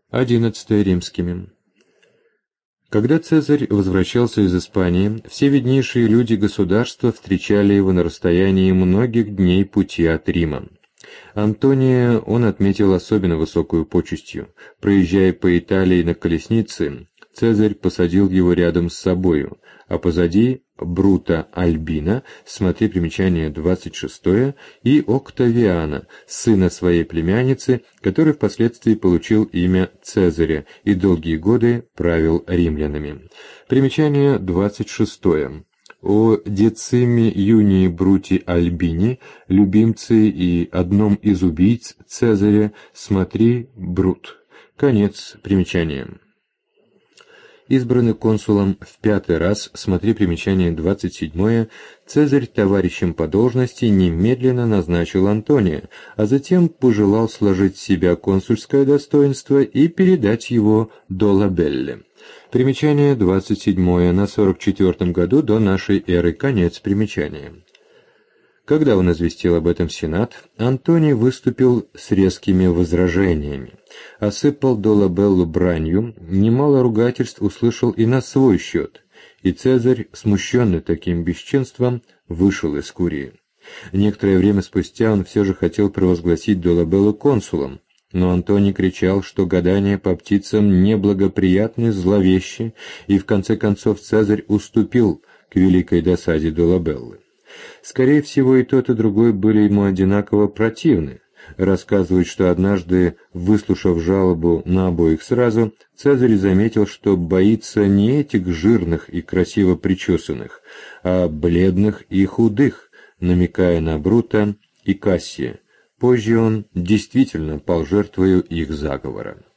11 римскими. Когда Цезарь возвращался из Испании, все виднейшие люди государства встречали его на расстоянии многих дней пути от Рима. Антония он отметил особенно высокую почестью. Проезжая по Италии на колеснице, Цезарь посадил его рядом с собою, а позади Брута Альбина, смотри примечание 26, и Октавиана, сына своей племянницы, который впоследствии получил имя Цезаря и долгие годы правил римлянами. Примечание 26. О Дециме Юнии Брути Альбини, любимце и одном из убийц Цезаря, смотри Брут. Конец примечания. Избранный консулом в 5-й раз, смотри примечание 27, Цезарь товарищем по должности немедленно назначил Антония, а затем пожелал сложить в себя консульское достоинство и передать его Долабелле. Примечание 27 на 44 году до нашей эры, конец примечания. Когда он известил об этом Сенат, Антоний выступил с резкими возражениями, осыпал Долабеллу бранью, немало ругательств услышал и на свой счет, и Цезарь, смущенный таким бесчинством, вышел из Курии. Некоторое время спустя он все же хотел провозгласить Долабеллу консулом, но Антоний кричал, что гадания по птицам неблагоприятны, зловещи, и в конце концов Цезарь уступил к великой досаде Долабеллы. Скорее всего, и тот, и другой были ему одинаково противны. Рассказывают, что однажды, выслушав жалобу на обоих сразу, Цезарь заметил, что боится не этих жирных и красиво причесанных, а бледных и худых, намекая на Брута и Кассия. Позже он действительно пал жертвою их заговора.